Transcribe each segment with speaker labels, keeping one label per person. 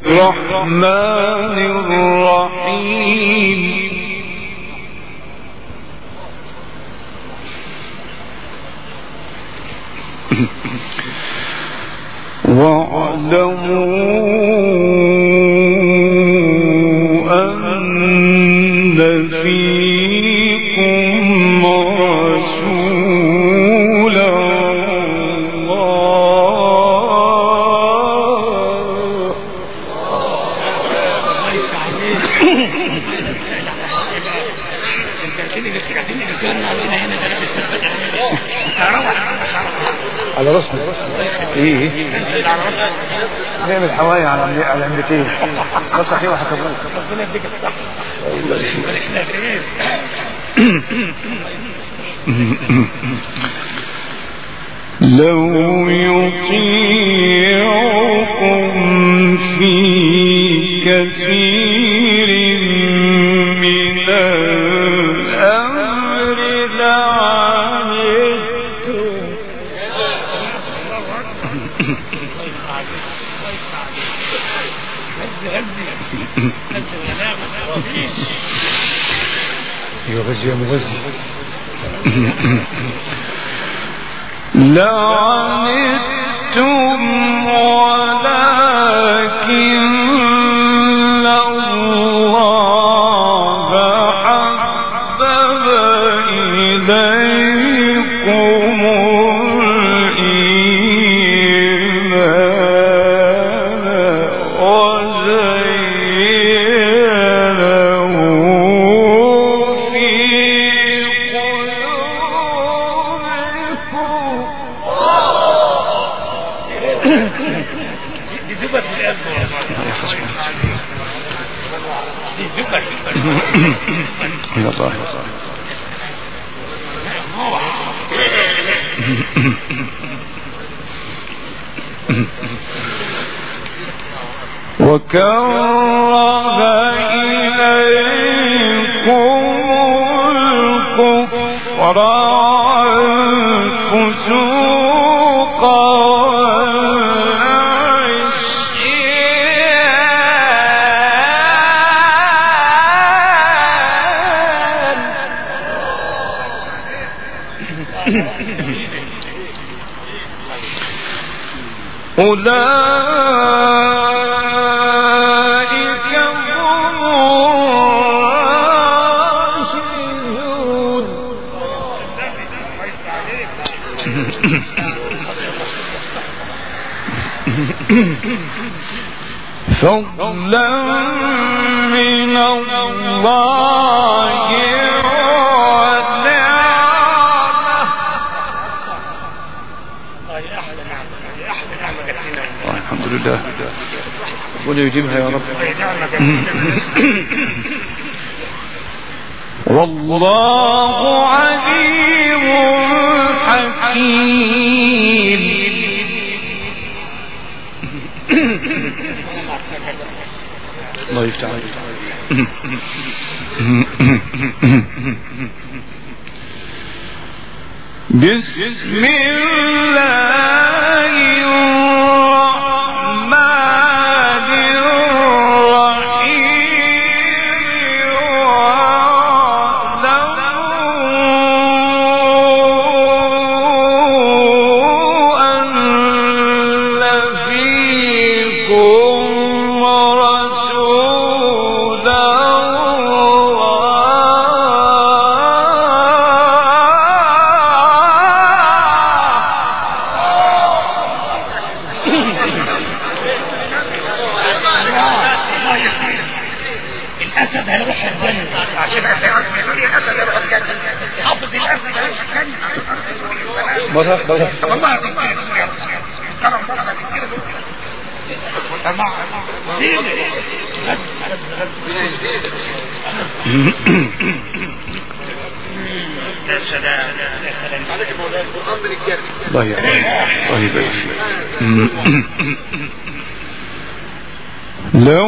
Speaker 1: الرحمن الرحيم واعلموا أن فيكم رسول
Speaker 2: على رسمه ايه نعمل حوايا على العمتين ده صحيح وحكبوه
Speaker 1: لو يطيعكم في كثير من الأمر لعنتم
Speaker 2: يغزي يا مغزي
Speaker 1: لعنتم ولكن الله حبب إليكم الإيمان وزينه في
Speaker 2: من الله
Speaker 1: وكره إليكم الكفر والفسوق أولئك هم الراشدون فضلا من الله
Speaker 2: الحمد لله ربنا يجيبها يا رب
Speaker 1: والله عليم حكيم
Speaker 2: الله يفتح عليك
Speaker 1: بسم الله الرحمن الرحيم واعلموا أن فيكم رسول
Speaker 3: الاسد هيروح الجنة عشان الاسد هيروح الجنة حافظ الاسد هيروح الجنة
Speaker 2: مرة
Speaker 3: والله كرم مرة كده تمام يا سلام عليك مولانا القرآن من الجنة
Speaker 2: الله يبارك فيك
Speaker 1: لو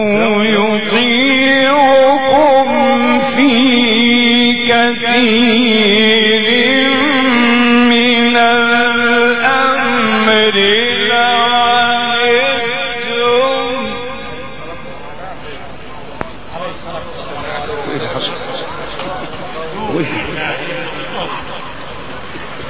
Speaker 1: يطيعكم في كثير من الأمر لعنتم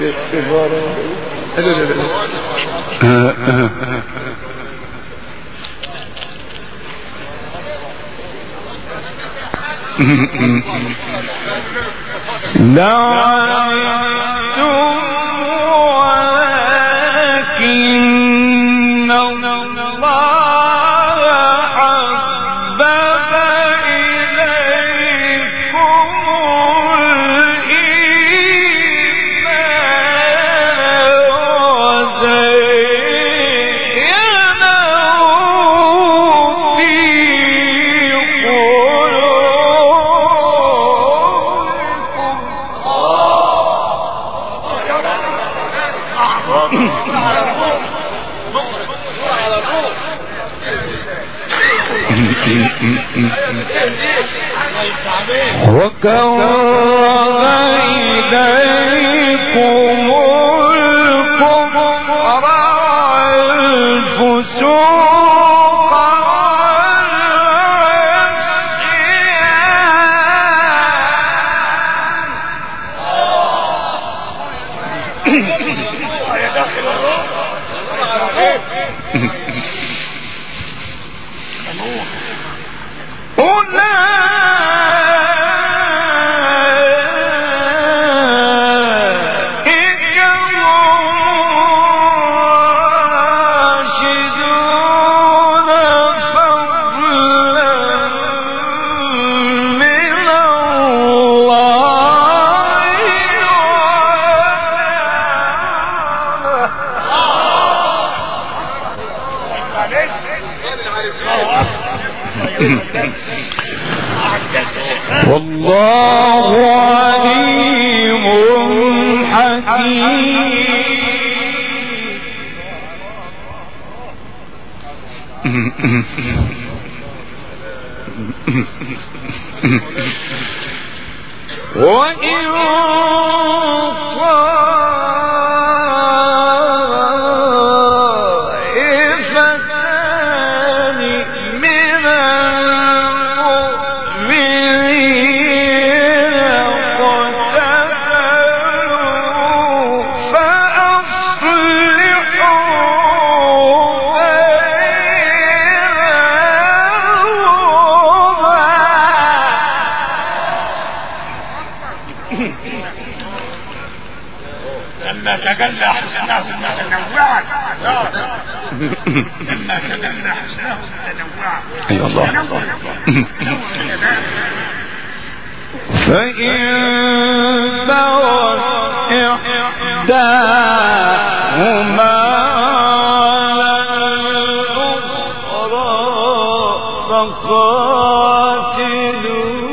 Speaker 1: ولكن الله حبب إليكم الإيمان وزينه في وكره إليكم الكفر والفسوق والله عليم حكيم وإن طائفتان من
Speaker 3: لما تجلى حسنه متنوعا لما تجلى حسنه متنوعا
Speaker 1: اي الله فإن بغت إحداهما على الأخرى فقاتلوا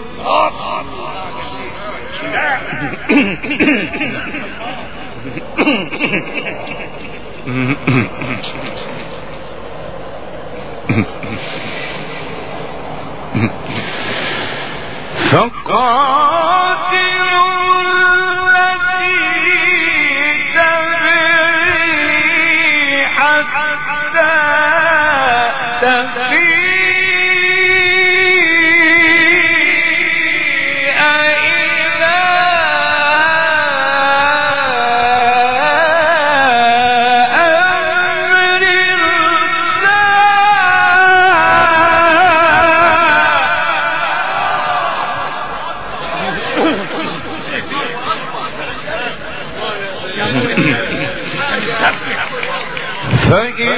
Speaker 1: التي تبغي حتى تفيء إلى أمر فإن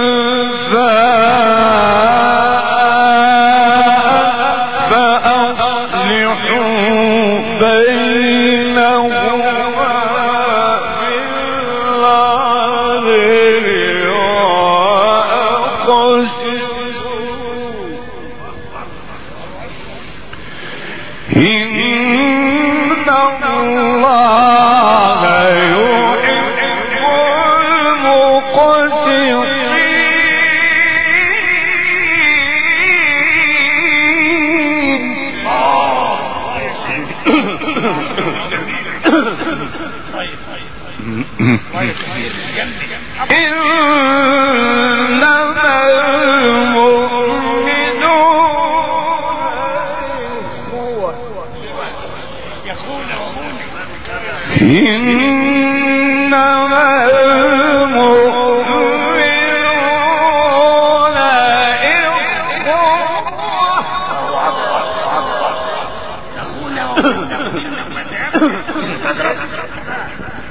Speaker 1: فأصلحوا بينهما بالعدل وأقسطوا إن الله يحب المقسطين إنما المؤمنون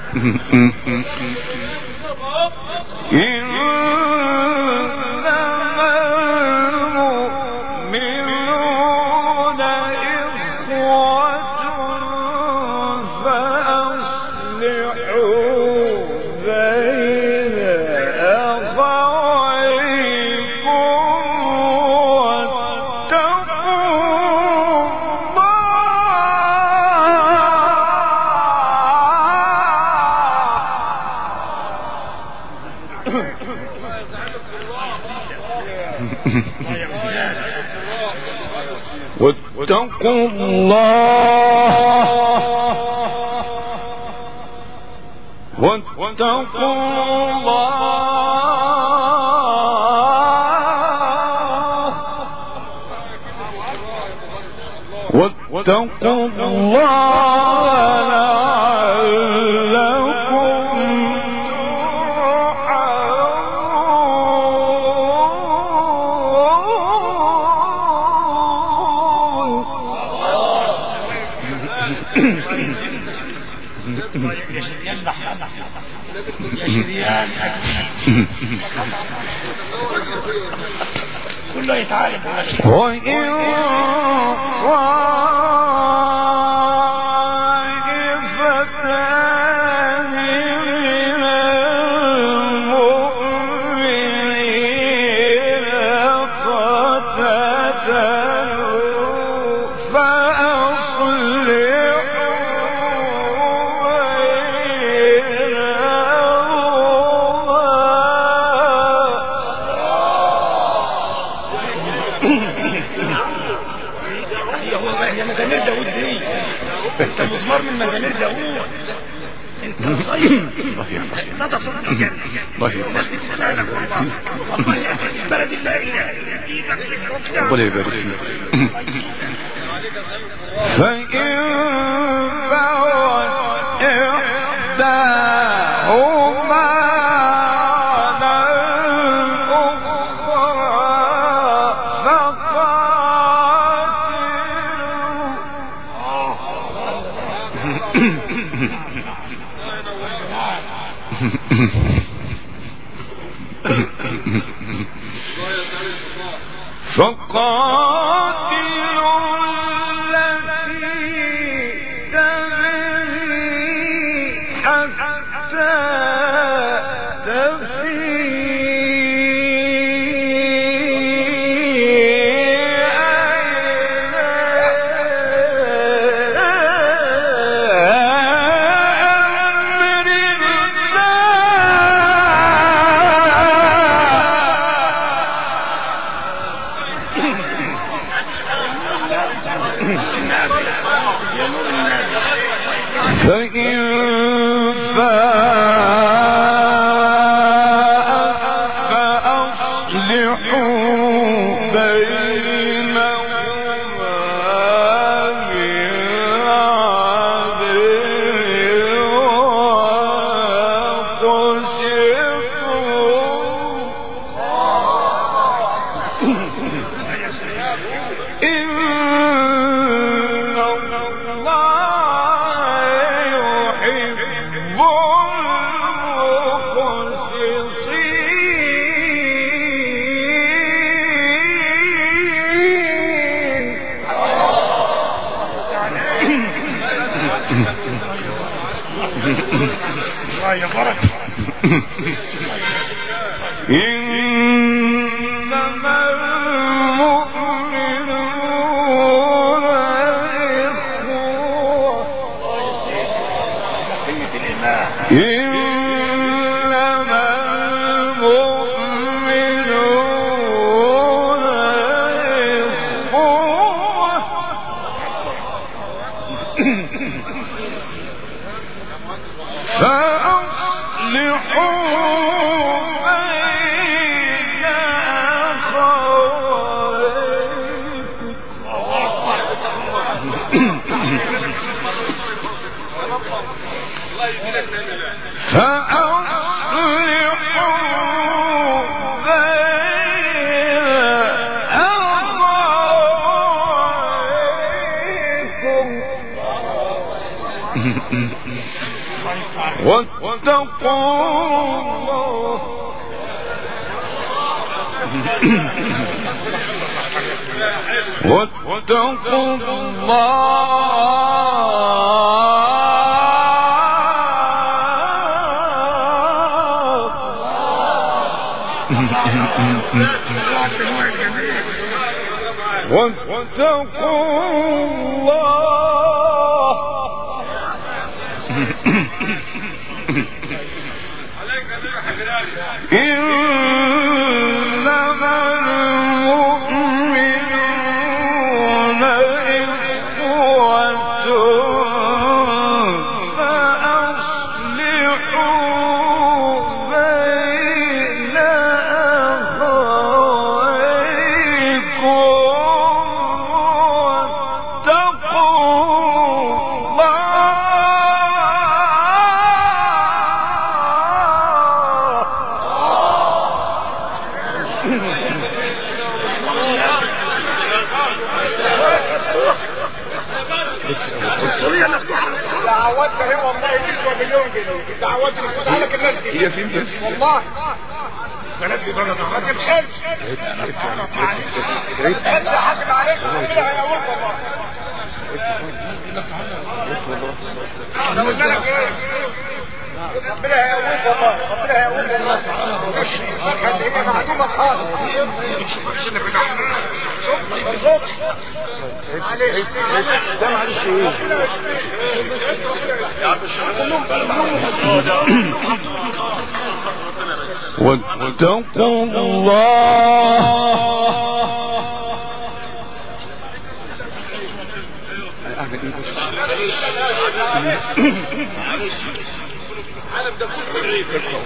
Speaker 1: واتقوا الله واتقوا الله واتقوا الله
Speaker 3: كله يتعالج
Speaker 1: وإن طائفتان من المؤمنين اقتتلوا
Speaker 3: انت مزمار من مزامير داوود انت صغير صدق البلد
Speaker 1: الله يبارك فيك فإن بغت إحداهما على الأخرى فقاتلوا التي تبغي حتى فإن فأصلحوا بينهما بالعدل
Speaker 3: يا بركة
Speaker 1: إنما المؤمنون إخوة إنما المؤمنون إخوة فأصلحوا بين أخويكم واتقوا إنما المؤمنون إخوة فأصلحوا بين أخويكم
Speaker 3: دعواتنا هي والله تسوى مليون جنيه. الدعوات اللي بتقولها لك الناس دي
Speaker 2: هي فين بس
Speaker 3: والله بلد دي بلد ما تبخلش انت حاكم عليك ربنا هيقول والله ربنا هيقول والله ربنا هيقول والله هي معلومه خالص معلش
Speaker 2: ده معلش ايه واتقوا الله اعمل ايه بس
Speaker 3: العالم ده كله غريب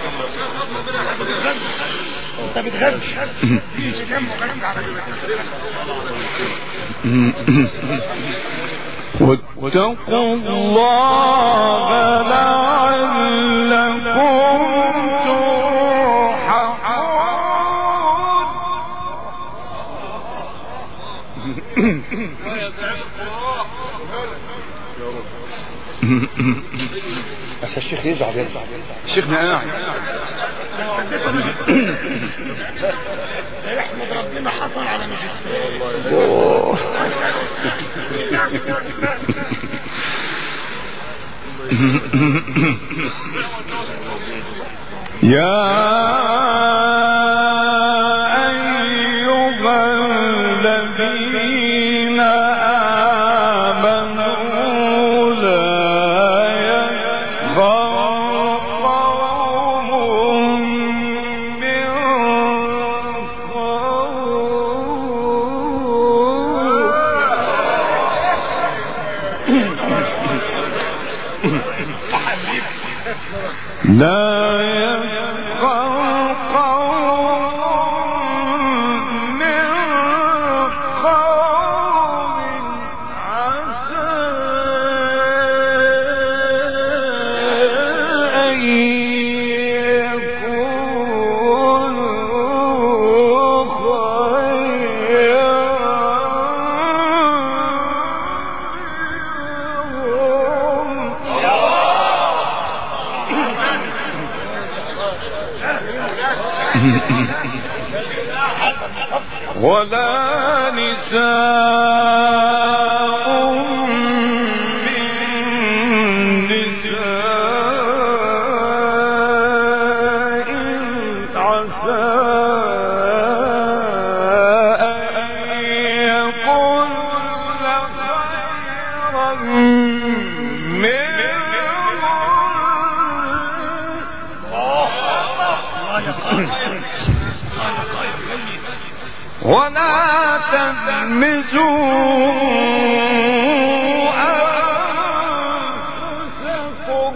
Speaker 3: انت بتغش في تجمع كلام على
Speaker 1: واتقوا الله لعلكم ترحمون
Speaker 2: بس الشيخ يزعل الشيخ قاعد
Speaker 3: يحمد ربنا حصل على ماجستير
Speaker 1: يا أيها الذين آمنوا لا يسخر قوم من قوم لا يسخر قوم من قوم عسى أن يكونوا خيرا ولا نساء من نساء عسى أن يكن خيرا ولا تلمزوا أنفسكم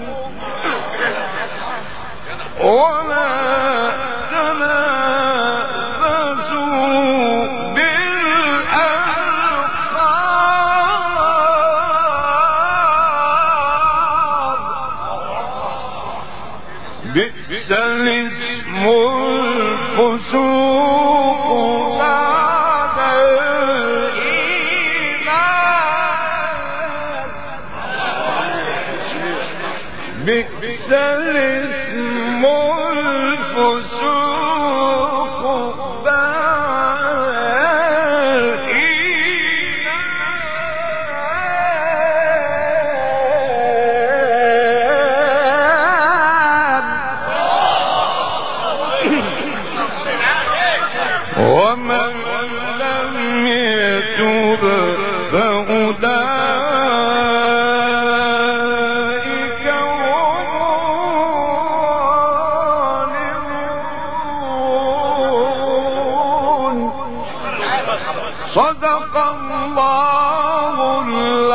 Speaker 1: ولا تنابزوا بالألقاب بئس الاسم الفسوق بعد الإيمان بئس بئس الاسم الفسوق بعد الإيمان ومن لم يتب فأولئك هم الظالمون. صدق الله